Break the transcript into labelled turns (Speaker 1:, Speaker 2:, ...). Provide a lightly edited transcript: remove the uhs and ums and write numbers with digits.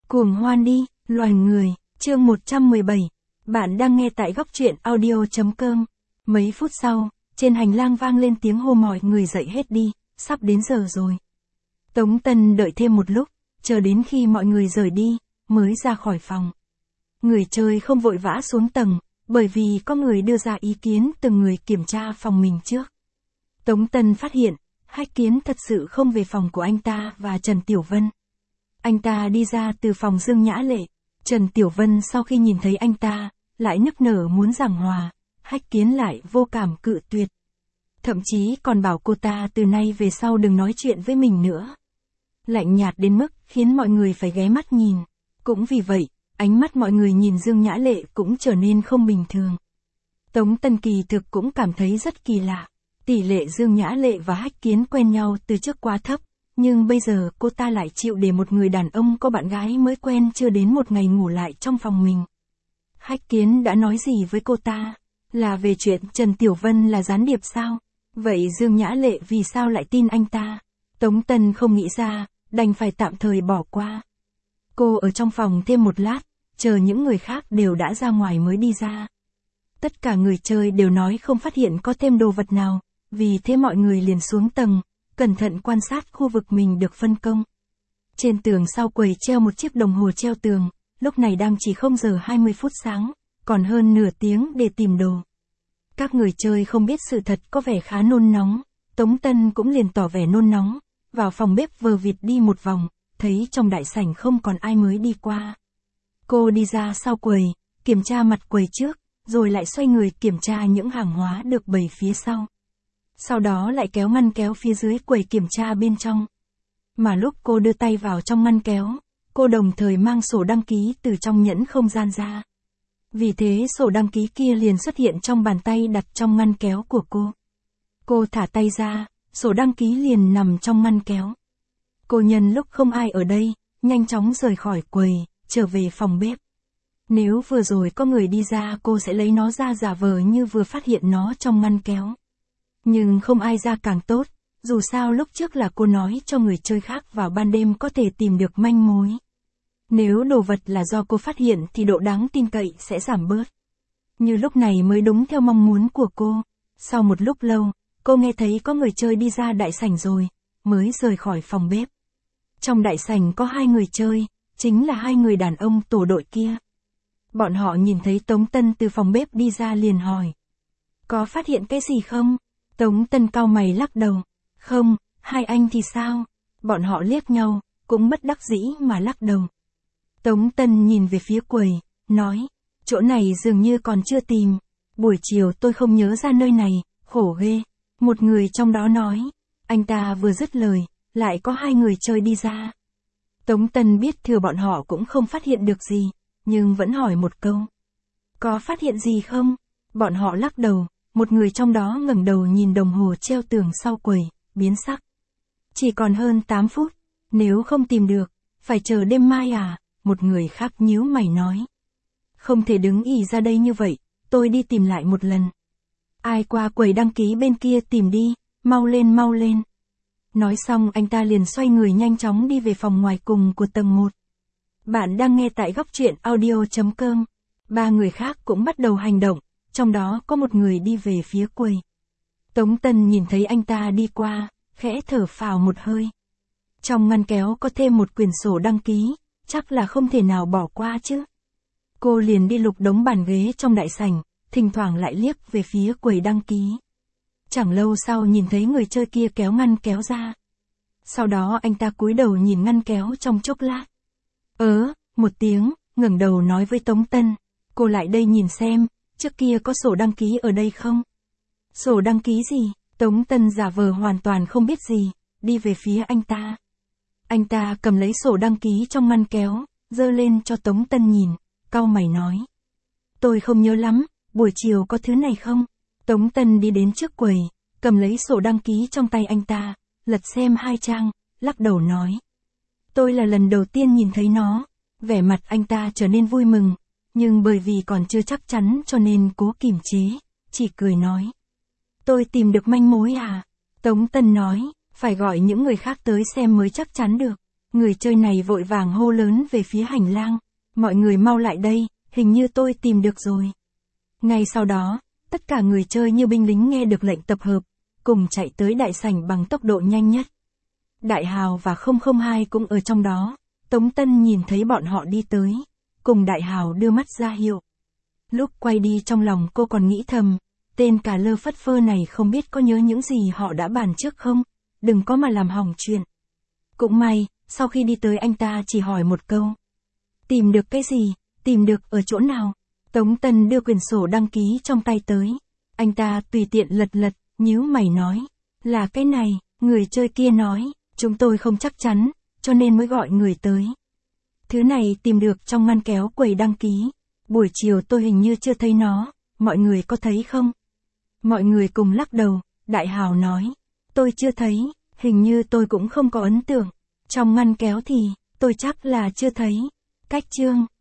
Speaker 1: Cuồng hoan đi, loài người, chương 117. Bạn đang nghe tại góc truyện audio.com. Mấy phút sau, trên hành lang vang lên tiếng hô mọi người dậy hết đi, sắp đến giờ rồi. Tống Tân đợi thêm một lúc, chờ đến khi mọi người rời đi, mới ra khỏi phòng. Người chơi không vội vã xuống tầng, bởi vì có người đưa ra ý kiến từng người kiểm tra phòng mình trước. Tống Tân phát hiện, Hách Kiến thật sự không về phòng của anh ta và Trần Tiểu Vân. Anh ta đi ra từ phòng Dương Nhã Lệ. Trần Tiểu Vân sau khi nhìn thấy anh ta, lại nức nở muốn giảng hòa, Hách Kiến lại vô cảm cự tuyệt. Thậm chí còn bảo cô ta từ nay về sau đừng nói chuyện với mình nữa. Lạnh nhạt đến mức khiến mọi người phải ghé mắt nhìn. Cũng vì vậy, ánh mắt mọi người nhìn Dương Nhã Lệ cũng trở nên không bình thường. Tống Tân kỳ thực cũng cảm thấy rất kỳ lạ. Tỷ lệ Dương Nhã Lệ và Hách Kiến quen nhau từ trước quá thấp, nhưng bây giờ cô ta lại chịu để một người đàn ông có bạn gái mới quen chưa đến một ngày ngủ lại trong phòng mình. Hách Kiến đã nói gì với cô ta? Là về chuyện Trần Tiểu Vân là gián điệp sao? Vậy Dương Nhã Lệ vì sao lại tin anh ta? Tống Tân không nghĩ ra, đành phải tạm thời bỏ qua. Cô ở trong phòng thêm một lát, chờ những người khác đều đã ra ngoài mới đi ra. Tất cả người chơi đều nói không phát hiện có thêm đồ vật nào, vì thế mọi người liền xuống tầng, cẩn thận quan sát khu vực mình được phân công. Trên tường sau quầy treo một chiếc đồng hồ treo tường, lúc này đang chỉ 0 giờ 20 phút sáng, còn hơn nửa tiếng để tìm đồ. Các người chơi không biết sự thật có vẻ khá nôn nóng, Tống Tân cũng liền tỏ vẻ nôn nóng, vào phòng bếp vờ vịt đi một vòng, thấy trong đại sảnh không còn ai mới đi qua. Cô đi ra sau quầy, kiểm tra mặt quầy trước, rồi lại xoay người kiểm tra những hàng hóa được bày phía sau. Sau đó lại kéo ngăn kéo phía dưới quầy kiểm tra bên trong. Mà lúc cô đưa tay vào trong ngăn kéo, cô đồng thời mang sổ đăng ký từ trong nhẫn không gian ra. Vì thế sổ đăng ký kia liền xuất hiện trong bàn tay đặt trong ngăn kéo của cô. Cô thả tay ra, sổ đăng ký liền nằm trong ngăn kéo. Cô nhân lúc không ai ở đây, nhanh chóng rời khỏi quầy, trở về phòng bếp. Nếu vừa rồi có người đi ra cô sẽ lấy nó ra giả vờ như vừa phát hiện nó trong ngăn kéo. Nhưng không ai ra càng tốt, dù sao lúc trước là cô nói cho người chơi khác vào ban đêm có thể tìm được manh mối. Nếu đồ vật là do cô phát hiện thì độ đáng tin cậy sẽ giảm bớt. Như lúc này mới đúng theo mong muốn của cô. Sau một lúc lâu, cô nghe thấy có người chơi đi ra đại sảnh rồi, mới rời khỏi phòng bếp. Trong đại sảnh có 2 người chơi, chính là 2 người đàn ông tổ đội kia. Bọn họ nhìn thấy Tống Tân từ phòng bếp đi ra liền hỏi. Có phát hiện cái gì không? Tống Tân cau mày lắc đầu. Không, 2 anh thì sao? Bọn họ liếc nhau, cũng bất đắc dĩ mà lắc đầu. Tống Tân nhìn về phía quầy, nói. Chỗ này dường như còn chưa tìm. Buổi chiều tôi không nhớ ra nơi này, khổ ghê. Một người trong đó nói. Anh ta vừa dứt lời, lại có 2 người chơi đi ra. Tống Tân biết thừa bọn họ cũng không phát hiện được gì, nhưng vẫn hỏi một câu. Có phát hiện gì không? Bọn họ lắc đầu. Một người trong đó ngẩng đầu nhìn đồng hồ treo tường sau quầy, biến sắc. Chỉ còn hơn 8 phút, nếu không tìm được, phải chờ đêm mai à? Một người khác nhíu mày nói. Không thể đứng ì ra đây như vậy, tôi đi tìm lại một lần. Ai qua quầy đăng ký bên kia tìm đi, mau lên mau lên. Nói xong anh ta liền xoay người nhanh chóng đi về phòng ngoài cùng của tầng 1. Bạn đang nghe tại góc truyện audio.com. 3 người khác cũng bắt đầu hành động. Trong đó có một người đi về phía quầy. Tống Tân nhìn thấy anh ta đi qua, khẽ thở phào một hơi. Trong ngăn kéo có thêm một quyển sổ đăng ký, chắc là không thể nào bỏ qua chứ. Cô liền đi lục đống bàn ghế trong đại sảnh, thỉnh thoảng lại liếc về phía quầy đăng ký. Chẳng lâu sau nhìn thấy người chơi kia kéo ngăn kéo ra. Sau đó anh ta cúi đầu nhìn ngăn kéo trong chốc lát. Một tiếng, ngẩng đầu nói với Tống Tân. Cô lại đây nhìn xem. Trước kia có sổ đăng ký ở đây không? Sổ đăng ký gì? Tống Tân giả vờ hoàn toàn không biết gì, đi về phía anh ta. Anh ta cầm lấy sổ đăng ký trong ngăn kéo, giơ lên cho Tống Tân nhìn, cau mày nói. Tôi không nhớ lắm, buổi chiều có thứ này không? Tống Tân đi đến trước quầy, cầm lấy sổ đăng ký trong tay anh ta, lật xem 2 trang, lắc đầu nói. Tôi là lần đầu tiên nhìn thấy nó, vẻ mặt anh ta trở nên vui mừng. Nhưng bởi vì còn chưa chắc chắn cho nên cố kiềm chế, chỉ cười nói. Tôi tìm được manh mối à? Tống Tân nói, phải gọi những người khác tới xem mới chắc chắn được. Người chơi này vội vàng hô lớn về phía hành lang. Mọi người mau lại đây, hình như tôi tìm được rồi. Ngay sau đó, tất cả người chơi như binh lính nghe được lệnh tập hợp, cùng chạy tới đại sảnh bằng tốc độ nhanh nhất. Đại Hào và 002 cũng ở trong đó. Tống Tân nhìn thấy bọn họ đi tới, cùng Đại Hào đưa mắt ra hiệu. Lúc quay đi trong lòng cô còn nghĩ thầm, tên cà lơ phất phơ này không biết có nhớ những gì họ đã bàn trước không, đừng có mà làm hỏng chuyện. Cũng may, sau khi đi tới anh ta chỉ hỏi một câu. Tìm được cái gì, tìm được ở chỗ nào? Tống Tân đưa quyển sổ đăng ký trong tay tới. Anh ta tùy tiện lật, nhíu mày nói. Là cái này, người chơi kia nói, chúng tôi không chắc chắn, cho nên mới gọi người tới. Thứ này tìm được trong ngăn kéo quầy đăng ký. Buổi chiều tôi hình như chưa thấy nó, mọi người có thấy không? Mọi người cùng lắc đầu, Đại Hào nói. Tôi chưa thấy, hình như tôi cũng không có ấn tượng. Trong ngăn kéo thì, tôi chắc là chưa thấy. Cách chương